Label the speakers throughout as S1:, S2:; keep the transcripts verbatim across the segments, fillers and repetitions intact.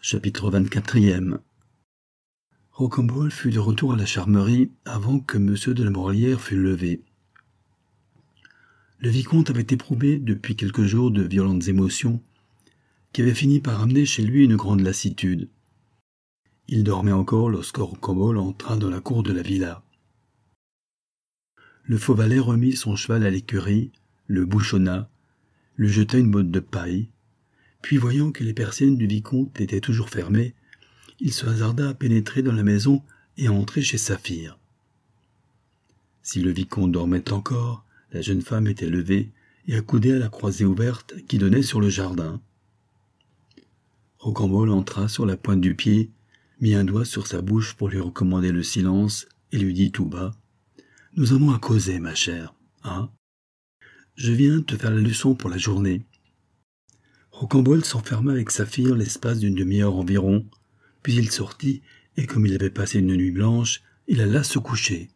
S1: Chapitre vingt-quatrième. Rocambole fut de retour à la Charmerie avant que Monsieur de la Morlière fût levé. Le vicomte avait éprouvé depuis quelques jours de violentes émotions qui avaient fini par amener chez lui une grande lassitude. Il dormait encore lorsque Rocambole entra dans la cour de la villa. Le faux valet remit son cheval à l'écurie, le bouchonna, lui jeta une botte de paille, puis voyant que les persiennes du vicomte étaient toujours fermées, il se hasarda à pénétrer dans la maison et à entrer chez Saphir. Si le vicomte dormait encore, la jeune femme était levée et accoudée à la croisée ouverte qui donnait sur le jardin. Rocambole entra sur la pointe du pied, mit un doigt sur sa bouche pour lui recommander le silence et lui dit tout bas : « Nous avons à causer, ma chère, hein ? Je viens te faire la leçon pour la journée. » Rocambole s'enferma avec Saphir l'espace d'une demi-heure environ, puis il sortit, et comme il avait passé une nuit blanche, il alla se coucher.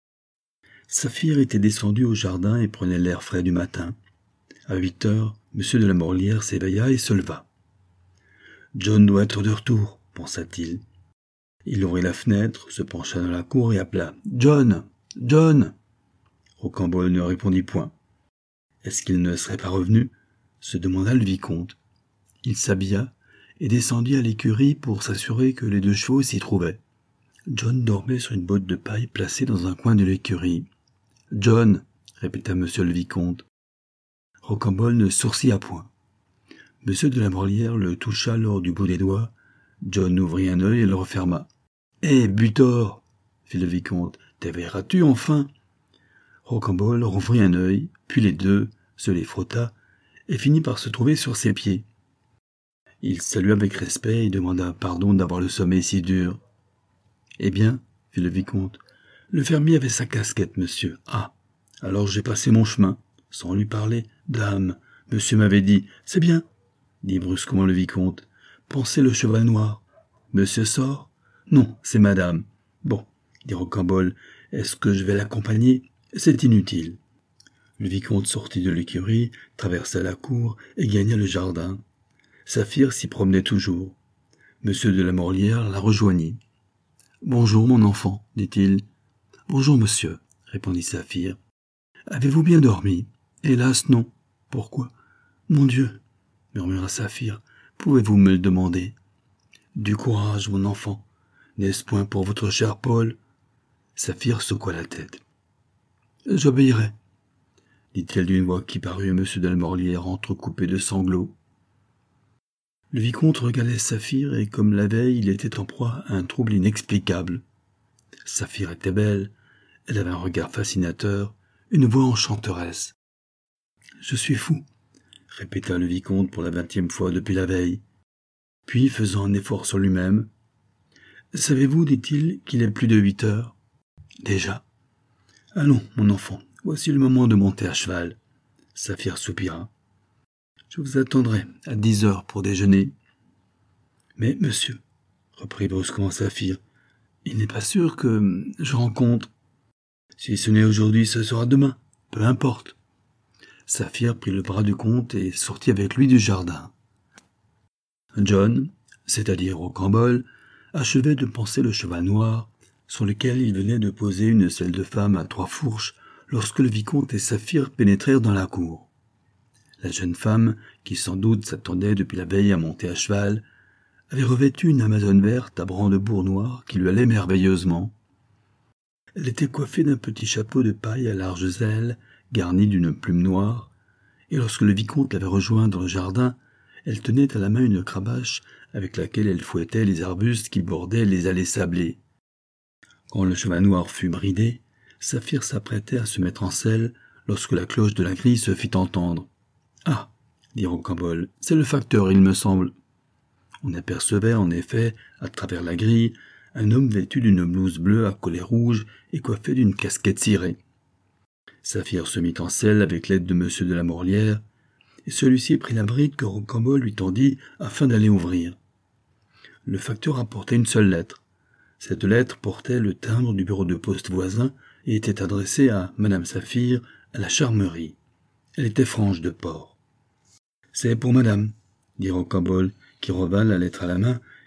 S1: Saphir était descendu au jardin et prenait l'air frais du matin. À huit heures, Monsieur de la Morlière s'éveilla et se leva. « John doit être de retour, pensa-t-il. Il ouvrit la fenêtre, se pencha dans la cour et appela « John ! John !» Rocambole ne répondit point. Est-ce qu'il ne serait pas revenu ? Se demanda le vicomte. Il s'habilla et descendit à l'écurie pour s'assurer que les deux chevaux s'y trouvaient. John dormait sur une botte de paille placée dans un coin de l'écurie. « John !» répéta monsieur le vicomte. Rocambole ne sourcilla point. Monsieur de la Morlière le toucha lors du bout des doigts. John ouvrit un œil et le referma. « Hé, Butor !» fit le vicomte. « T'éveilleras-tu enfin ?» Rocambole rouvrit un œil, puis les deux, se les frotta, et finit par se trouver sur ses pieds. Il salua avec respect et demanda pardon d'avoir le sommeil si dur. « Eh bien, » fit le vicomte, « le fermier avait sa casquette, monsieur. Ah, alors j'ai passé mon chemin, sans lui parler. Dame, monsieur m'avait dit. C'est bien, dit brusquement le vicomte. Pensez le cheval noir. Monsieur sort ? Non, c'est madame. Bon, dit Rocambole, est-ce que je vais l'accompagner ? C'est inutile. Le vicomte sortit de l'écurie, traversa la cour et gagna le jardin. Saphir s'y promenait toujours. Monsieur de la Morlière la rejoignit. « Bonjour, mon enfant, dit-il. « Bonjour, monsieur, répondit Saphir. « Avez-vous bien dormi ? Hélas, non. Pourquoi ? Mon Dieu, murmura Saphir, pouvez-vous me le demander ? Du courage, mon enfant. N'est-ce point pour votre cher Paul ? Saphir secoua la tête. J'obéirai, dit-elle d'une voix qui parut à monsieur de la Morlière entrecoupée de sanglots. Le vicomte regardait Saphir et, comme la veille, il était en proie à un trouble inexplicable. Saphir était belle, elle avait un regard fascinateur, une voix enchanteresse. « Je suis fou, » répéta le vicomte pour la vingtième fois depuis la veille. Puis, faisant un effort sur lui-même, « Savez-vous, dit-il, qu'il est plus de huit heures ? Déjà ? Allons, mon enfant, voici le moment de monter à cheval. » Saphir soupira. « Je vous attendrai à dix heures pour déjeuner. »« Mais, monsieur, reprit brusquement Saphir, il n'est pas sûr que je rencontre. Si ce n'est aujourd'hui, ce sera demain, peu importe. » Saphir prit le bras du comte et sortit avec lui du jardin. John, c'est-à-dire Rocambole, achevait de panser le cheval noir, sur lequel il venait de poser une selle de femme à trois fourches, lorsque le vicomte et Saphir pénétrèrent dans la cour. La jeune femme, qui sans doute s'attendait depuis la veille à monter à cheval, avait revêtu une amazone verte à brandebourgs noirs qui lui allait merveilleusement. Elle était coiffée d'un petit chapeau de paille à larges ailes, garni d'une plume noire, et lorsque le vicomte l'avait rejoint dans le jardin, elle tenait à la main une cravache avec laquelle elle fouettait les arbustes qui bordaient les allées sablées. Quand le cheval noir fut bridé, Saphir s'apprêtait à se mettre en selle lorsque la cloche de la grille se fit entendre. « Ah !» dit Rocambole, « c'est le facteur, il me semble. » On apercevait en effet, à travers la grille, un homme vêtu d'une blouse bleue à collet rouge et coiffé d'une casquette cirée. Saphir se mit en selle avec l'aide de monsieur de la Morlière, et celui-ci prit la bride que Rocambole lui tendit afin d'aller ouvrir. Le facteur apportait une seule lettre. Cette lettre portait le timbre du bureau de poste voisin et était adressée à Madame Saphir, à la Charmerie. Elle était franche de port. « C'est pour madame, » dit Rocambole, qui revint la lettre à la main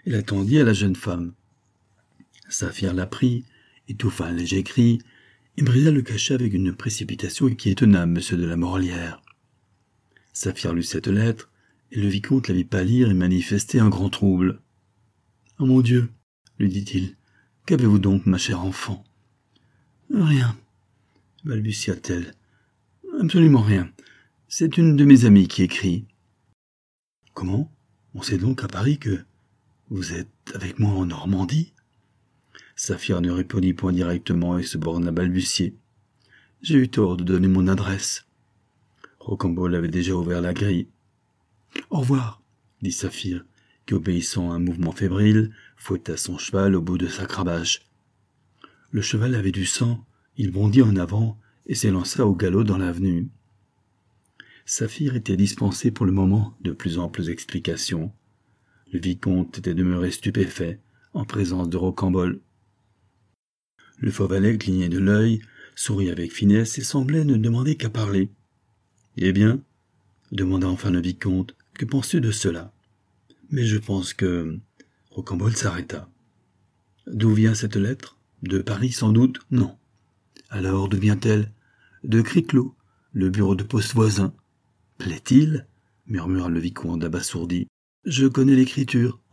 S1: et la tendit à la jeune femme. Saphir la prit, étouffa un léger cri, et brisa le cachet avec une précipitation qui étonna Monsieur de la Morlière. Saphir lut cette lettre, et le vicomte la vit pâlir et manifester un grand trouble. « Oh mon Dieu !» lui dit-il. « Qu'avez-vous donc, ma chère enfant ?»« Rien, » balbutia-t-elle. « Absolument rien. C'est une de mes amies qui écrit. »« Comment ? On sait donc à Paris que vous êtes avec moi en Normandie ?» Saphir ne répondit point directement et se borna à balbutier. « J'ai eu tort de donner mon adresse. » Rocambole avait déjà ouvert la grille. « Au revoir, » dit Saphir, qui, obéissant à un mouvement fébrile, fouetta son cheval au bout de sa cravache. Le cheval avait du sang, il bondit en avant et s'élança au galop dans l'avenue. Saphir était dispensé pour le moment de plus amples explications. Le vicomte était demeuré stupéfait en présence de Rocambole. Le faux valet clignait de l'œil, sourit avec finesse et semblait ne demander qu'à parler. « Eh bien ?» demanda enfin le vicomte. « Que penses-tu de cela ?»« Mais je pense que... » Rocambole s'arrêta. « D'où vient cette lettre ? De Paris, sans doute ? Non. Alors, d'où vient-elle ? De Criclos, le bureau de poste voisin. »« Plaît-il » murmura le vicomte abasourdi. « Je connais l'écriture. »« Ah ?» ?»«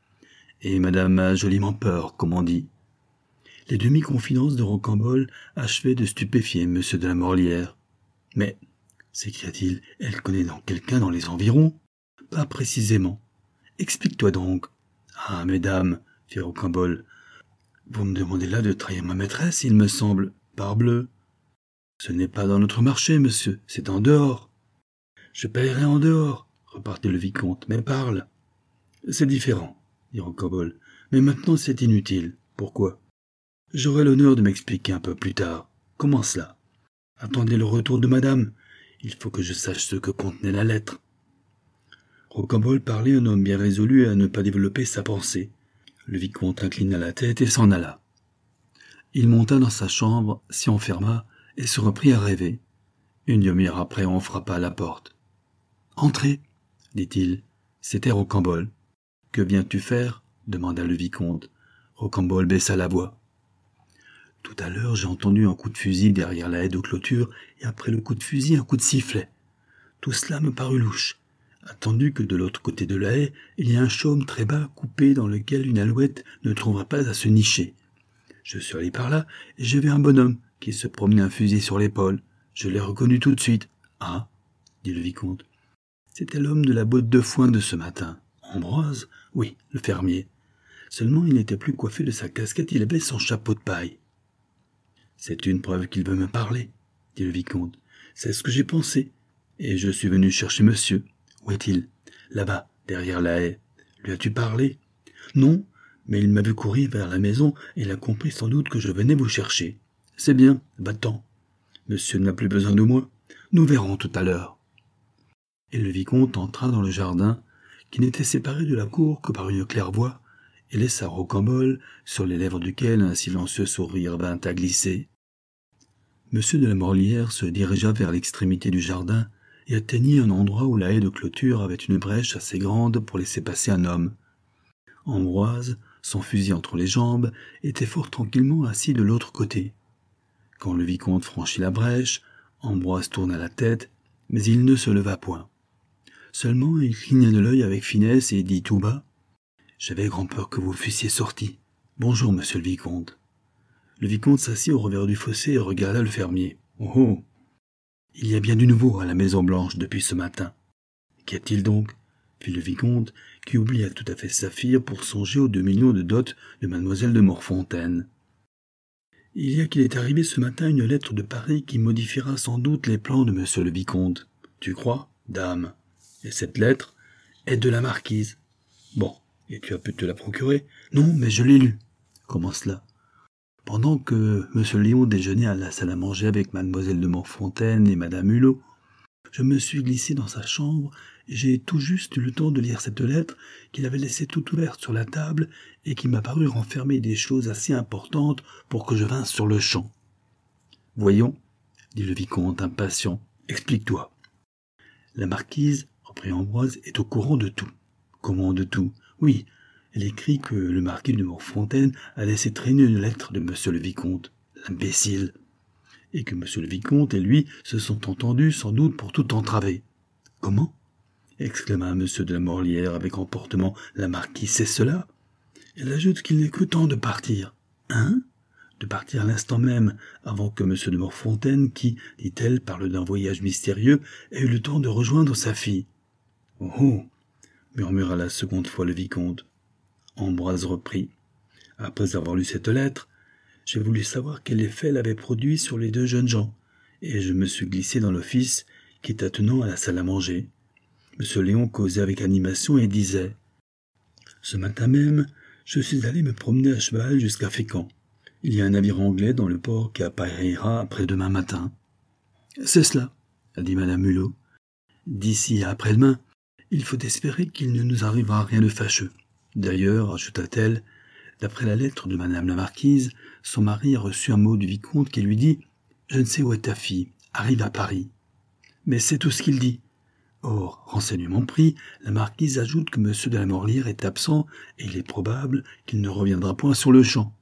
S1: Et madame a joliment peur, comme on dit. » Les demi-confidences de Rocambole achevaient de stupéfier Monsieur de la Morlière. « Mais, » s'écria-t-il, « elle connaît donc quelqu'un dans les environs ?»« Pas précisément. Explique-toi donc. »« Ah, mesdames, » fit Rocambole, « vous me demandez là de trahir ma maîtresse, il me semble. Parbleu. Ce n'est pas dans notre marché, monsieur, c'est en dehors. »« Je paierai en dehors, » repartit le vicomte, « mais parle. »« C'est différent, » dit Rocambole, « mais maintenant c'est inutile. Pourquoi ? J'aurai l'honneur de m'expliquer un peu plus tard. Comment cela ? Attendez le retour de madame. Il faut que je sache ce que contenait la lettre. » Rocambole parlait un homme bien résolu à ne pas développer sa pensée. Le vicomte inclina la tête et s'en alla. Il monta dans sa chambre, s'y enferma et se reprit à rêver. Une demi-heure après, on frappa à la porte. « Entrez, » dit-il. C'était Rocambole. « Que viens-tu faire ?» demanda le vicomte. Rocambole baissa la voix. « Tout à l'heure, j'ai entendu un coup de fusil derrière la haie de clôture, et après le coup de fusil, un coup de sifflet. Tout cela me parut louche. Attendu que de l'autre côté de la haie, il y a un chaume très bas coupé dans lequel une alouette ne trouvera pas à se nicher. Je suis allé par là, et j'ai vu un bonhomme qui se promenait un fusil sur l'épaule. Je l'ai reconnu tout de suite. « Ah » dit le vicomte. « C'était l'homme de la botte de foin de ce matin. »« Ambroise ?» ?»« Oui, le fermier. Seulement il n'était plus coiffé de sa casquette, il avait son chapeau de paille. »« C'est une preuve qu'il veut me parler, » dit le vicomte. « C'est ce que j'ai pensé, et je suis venu chercher monsieur. Où est-il ? Là-bas, derrière la haie. Lui as-tu parlé ? Non, mais il m'a vu courir vers la maison et il a compris sans doute que je venais vous chercher. C'est bien, va-t'en. Monsieur n'a plus besoin de moi. Nous verrons tout à l'heure. » Et le vicomte entra dans le jardin, qui n'était séparé de la cour que par une claire-voie, et laissa Rocambole, sur les lèvres duquel un silencieux sourire vint à glisser. Monsieur de la Morlière se dirigea vers l'extrémité du jardin et atteignit un endroit où la haie de clôture avait une brèche assez grande pour laisser passer un homme. Ambroise, son fusil entre les jambes, était fort tranquillement assis de l'autre côté. Quand le vicomte franchit la brèche, Ambroise tourna la tête, mais il ne se leva point. Seulement il cligna de l'œil avec finesse et dit tout bas : « J'avais grand-peur que vous fussiez sorti. Bonjour, monsieur le vicomte. » Le vicomte s'assit au revers du fossé et regarda le fermier. « Oh oh ! Il y a bien du nouveau à la Maison-Blanche depuis ce matin. »« Qu'y a-t-il donc ?» fit le vicomte, qui oublia tout à fait Saphir pour songer aux deux millions de dot de mademoiselle de Morfontaine. « Il y a qu'il est arrivé ce matin une lettre de Paris qui modifiera sans doute les plans de monsieur le vicomte. Tu crois, dame ? Et cette lettre est de la marquise. Bon, et tu as pu te la procurer ? Non, mais je l'ai lue. Comment cela ? Pendant que monsieur Léon déjeunait à la salle à manger avec mademoiselle de Morfontaine et madame Hulot, je me suis glissé dans sa chambre et j'ai tout juste eu le temps de lire cette lettre qu'il avait laissée toute ouverte sur la table et qui m'a paru renfermer des choses assez importantes pour que je vinsse sur le champ. « Voyons, » dit le vicomte impatient, « explique-toi. » La marquise, reprit Ambroise, est au courant de tout. « Comment de tout ? Oui, Elle écrit que le marquis de Morfontaine a laissé traîner une lettre de monsieur le vicomte, l'imbécile, et que monsieur le vicomte et lui se sont entendus sans doute pour tout entraver. « Comment ?» exclama monsieur de la Morlière avec emportement. « La marquise sait cela ?» Elle ajoute qu'il n'est que temps de partir. « Hein ?» De partir à l'instant même, avant que monsieur de Morfontaine, qui, dit-elle, parle d'un voyage mystérieux, ait eu le temps de rejoindre sa fille. « Oh oh !» murmura la seconde fois le vicomte. Ambroise reprit. « Après avoir lu cette lettre, j'ai voulu savoir quel effet elle avait produit sur les deux jeunes gens, et je me suis glissé dans l'office qui est attenant à la salle à manger. Monsieur Léon causait avec animation et disait « Ce matin même, je suis allé me promener à cheval jusqu'à Fécamp. Il y a un navire anglais dans le port qui appareillera après-demain matin. »« C'est cela, » a dit madame Hulot. « D'ici à après-demain, il faut espérer qu'il ne nous arrivera rien de fâcheux. D'ailleurs, ajouta-t-elle, d'après la lettre de madame la marquise, son mari a reçu un mot du vicomte qui lui dit « Je ne sais où est ta fille, arrive à Paris. » Mais c'est tout ce qu'il dit. Or, renseignement pris, la marquise ajoute que monsieur de la Morlière est absent et il est probable qu'il ne reviendra point sur le champ.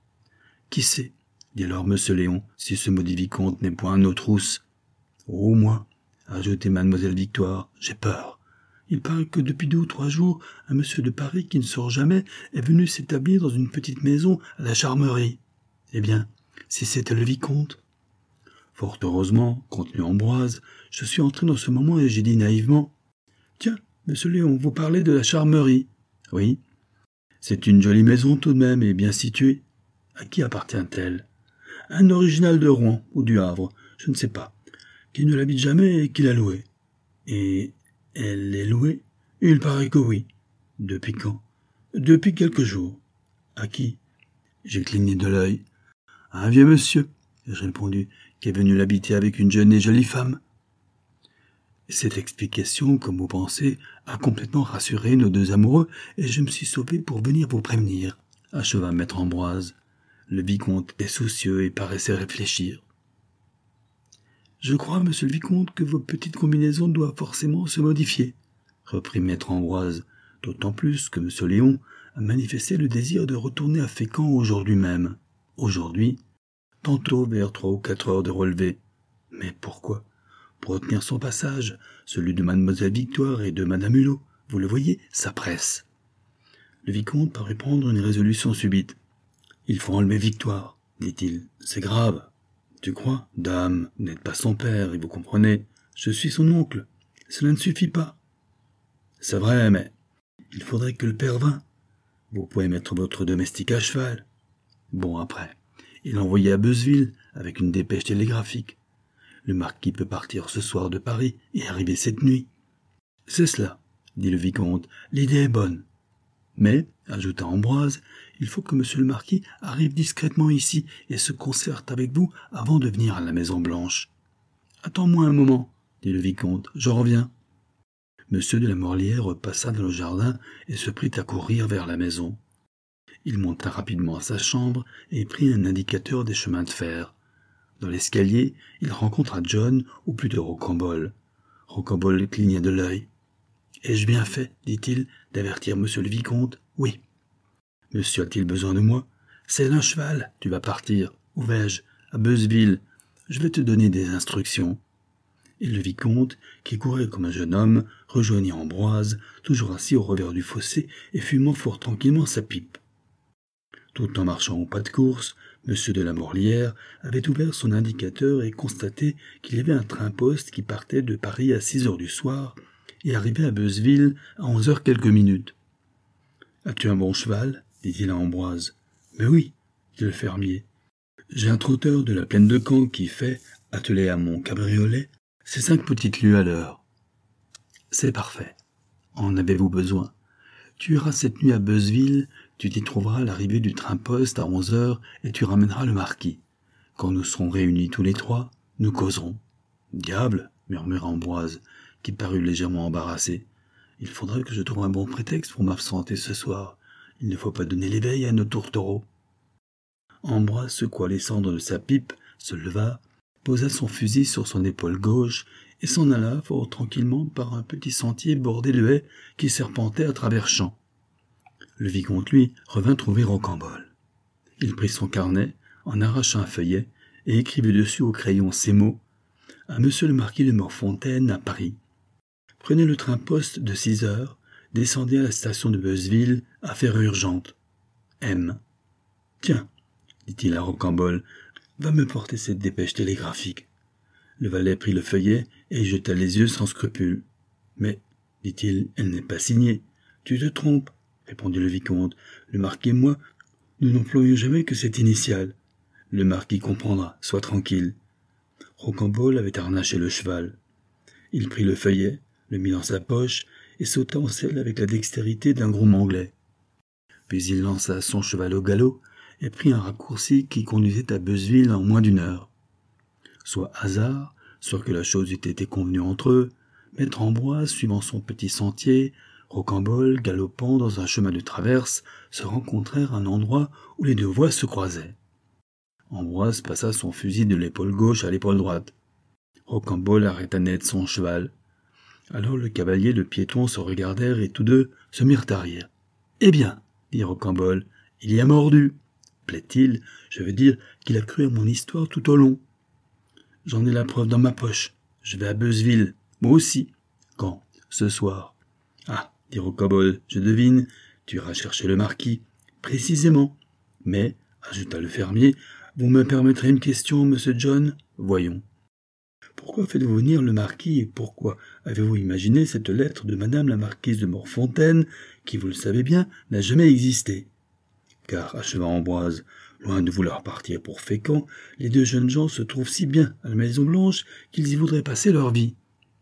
S1: « Qui sait, dit alors monsieur Léon, si ce maudit vicomte n'est point un autre rousse. »« Oh, moi, ajoutait mademoiselle Victoire, j'ai peur. Il paraît que depuis deux ou trois jours, un monsieur de Paris qui ne sort jamais est venu s'établir dans une petite maison à la Charmerie. Eh bien, si c'était le vicomte. Fort heureusement, continua Ambroise, je suis entré dans ce moment et j'ai dit naïvement « Tiens, monsieur Léon, vous parlez de la Charmerie. »« Oui. C'est une jolie maison tout de même et bien située. À qui appartient-elle ? Un original de Rouen ou du Havre, je ne sais pas, qui ne l'habite jamais et qui l'a louée. Et elle l'est louée ? Il paraît que oui. Depuis quand ? Depuis quelques jours. À qui ? J'ai cligné de l'œil. À un vieux monsieur, ai-je répondu, qui est venu l'habiter avec une jeune et jolie femme. Cette explication, comme vous pensez, a complètement rassuré nos deux amoureux, et je me suis sauvé pour venir vous prévenir, acheva maître Ambroise. Le vicomte est soucieux et paraissait réfléchir. « Je crois, monsieur le vicomte, que vos petites combinaisons doivent forcément se modifier, » reprit maître Ambroise, d'autant plus que monsieur Léon a manifesté le désir de retourner à Fécamp aujourd'hui même. Aujourd'hui, tantôt vers trois ou quatre heures de relevée. Mais pourquoi ? Pour retenir son passage, celui de mademoiselle Victoire et de madame Hulot. Vous le voyez, ça presse. Le vicomte parut prendre une résolution subite. « Il faut enlever Victoire, dit-il. C'est grave. Tu crois ? Dame, vous n'êtes pas son père, et vous comprenez. Je suis son oncle. Cela ne suffit pas. C'est vrai, mais il faudrait que le père vînt. Vous pouvez mettre votre domestique à cheval. Bon, après, il envoyait à Beuzeville avec une dépêche télégraphique. Le marquis peut partir ce soir de Paris et arriver cette nuit. C'est cela, dit le vicomte. L'idée est bonne. Mais, ajouta Ambroise, il faut que monsieur le marquis arrive discrètement ici et se concerte avec vous avant de venir à la Maison Blanche. Attends-moi un moment, dit le vicomte, je reviens. Monsieur de la Morlière passa dans le jardin et se prit à courir vers la maison. Il monta rapidement à sa chambre et prit un indicateur des chemins de fer. Dans l'escalier, il rencontra John, ou plutôt Rocambole. Rocambole clignait de l'œil. « Ai-je bien fait, dit-il, d'avertir monsieur le vicomte ? Oui. Monsieur a-t-il besoin de moi ? C'est un cheval, tu vas partir. Où vais-je ? À Beuzeville. Je vais te donner des instructions. » Et le vicomte, qui courait comme un jeune homme, rejoignit Ambroise, toujours assis au revers du fossé et fumant fort tranquillement sa pipe. Tout en marchant au pas de course, monsieur de la Morlière avait ouvert son indicateur et constaté qu'il y avait un train-poste qui partait de Paris à six heures du soir et arrivait à Beuzeville à onze heures quelques minutes. « As-tu un bon cheval ?» dit-il à Ambroise. « Mais oui, dit le fermier. J'ai un trotteur de la plaine de Caen qui fait, attelé à mon cabriolet, ces cinq petites lieues à l'heure. »« C'est parfait. En avez-vous besoin ? Tu iras cette nuit à Beuzeville, tu t'y trouveras l'arrivée du train-poste à onze heures et tu ramèneras le marquis. Quand nous serons réunis tous les trois, nous causerons. »« Diable !» murmura Ambroise, qui parut légèrement embarrassé. « Il faudrait que je trouve un bon prétexte pour m'absenter ce soir. Il ne faut pas donner l'éveil à nos tourtereaux. » Ambroise secoua les cendres de sa pipe, se leva, posa son fusil sur son épaule gauche et s'en alla fort tranquillement par un petit sentier bordé de haies qui serpentait à travers champs. Le vicomte, lui, revint trouver Rocambole. Il prit son carnet, en arracha un feuillet, et écrivit dessus au crayon ces mots: « À monsieur le marquis de Morfontaine, à Paris. Prenez le train-poste de six heures, descendez à la station de Beuzeville, affaire urgente. M. » Tiens, dit-il à Rocambole, va me porter cette dépêche télégraphique. Le valet prit le feuillet et y jeta les yeux sans scrupule. Mais, dit-il, elle n'est pas signée. Tu te trompes, répondit le vicomte. Le marquis et moi, nous n'employons jamais que cette initiale. Le marquis comprendra, sois tranquille. Rocambole avait harnaché le cheval. Il prit le feuillet, le mit dans sa poche et sauta en selle avec la dextérité d'un groom anglais. Puis il lança son cheval au galop et prit un raccourci qui conduisait à Beuzeville en moins d'une heure. Soit hasard, soit que la chose eût été convenue entre eux, maître Ambroise, suivant son petit sentier, Rocambole, galopant dans un chemin de traverse, se rencontrèrent à un endroit où les deux voies se croisaient. Ambroise passa son fusil de l'épaule gauche à l'épaule droite. Rocambole arrêta net son cheval. Alors le cavalier et le piéton se regardèrent et tous deux se mirent à rire. « Eh bien, dit Rocambole, il y a mordu. Plaît-il, je veux dire qu'il a cru à mon histoire tout au long. J'en ai la preuve dans ma poche. Je vais à Beuzeville, moi aussi. Quand? Ce soir. Ah, dit Rocambole, je devine, tu iras chercher le marquis. Précisément. Mais, ajouta le fermier, vous me permettrez une question, monsieur John? Voyons. Pourquoi faites-vous venir le marquis et pourquoi avez-vous imaginé cette lettre de madame la marquise de Morfontaine, qui, vous le savez bien, n'a jamais existé? Car, acheva Ambroise, loin de vouloir partir pour Fécamp, les deux jeunes gens se trouvent si bien à la Maison-Blanche qu'ils y voudraient passer leur vie.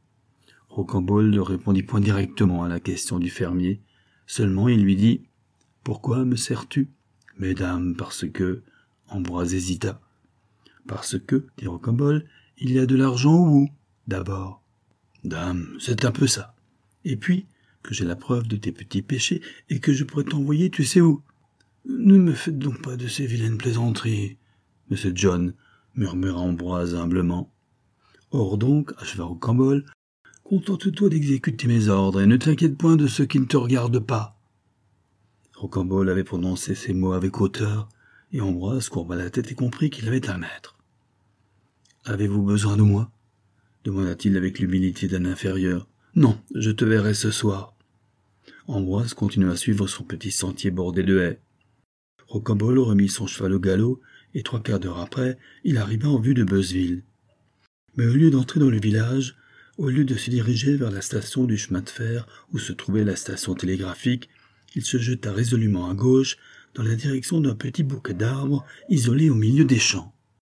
S1: Rocambole ne répondit point directement à la question du fermier. Seulement il lui dit « Pourquoi me sers-tu » ? « Mesdames, parce que... » Ambroise hésita. « Parce que, dit Rocambole, il y a de l'argent où, d'abord. Dame, c'est un peu ça. Et puis, que j'ai la preuve de tes petits péchés et que je pourrais t'envoyer tu sais où. Ne me faites donc pas de ces vilaines plaisanteries, monsieur John, murmura Ambroise humblement. Or donc, acheva Rocambole, contente-toi d'exécuter mes ordres et ne t'inquiète point de ceux qui ne te regardent pas. Rocambole avait prononcé ces mots avec hauteur, et Ambroise courba la tête et comprit qu'il avait un maître. « Avez-vous besoin de moi » demanda-t-il avec l'humilité d'un inférieur. « Non, je te verrai ce soir. » Ambroise continua à suivre son petit sentier bordé de haies. Rocambole remit son cheval au galop, et trois quarts d'heure après, il arriva en vue de Beuzeville. Mais au lieu d'entrer dans le village, au lieu de se diriger vers la station du chemin de fer où se trouvait la station télégraphique, il se jeta résolument à gauche, dans la direction d'un petit bouquet d'arbres isolé au milieu des champs.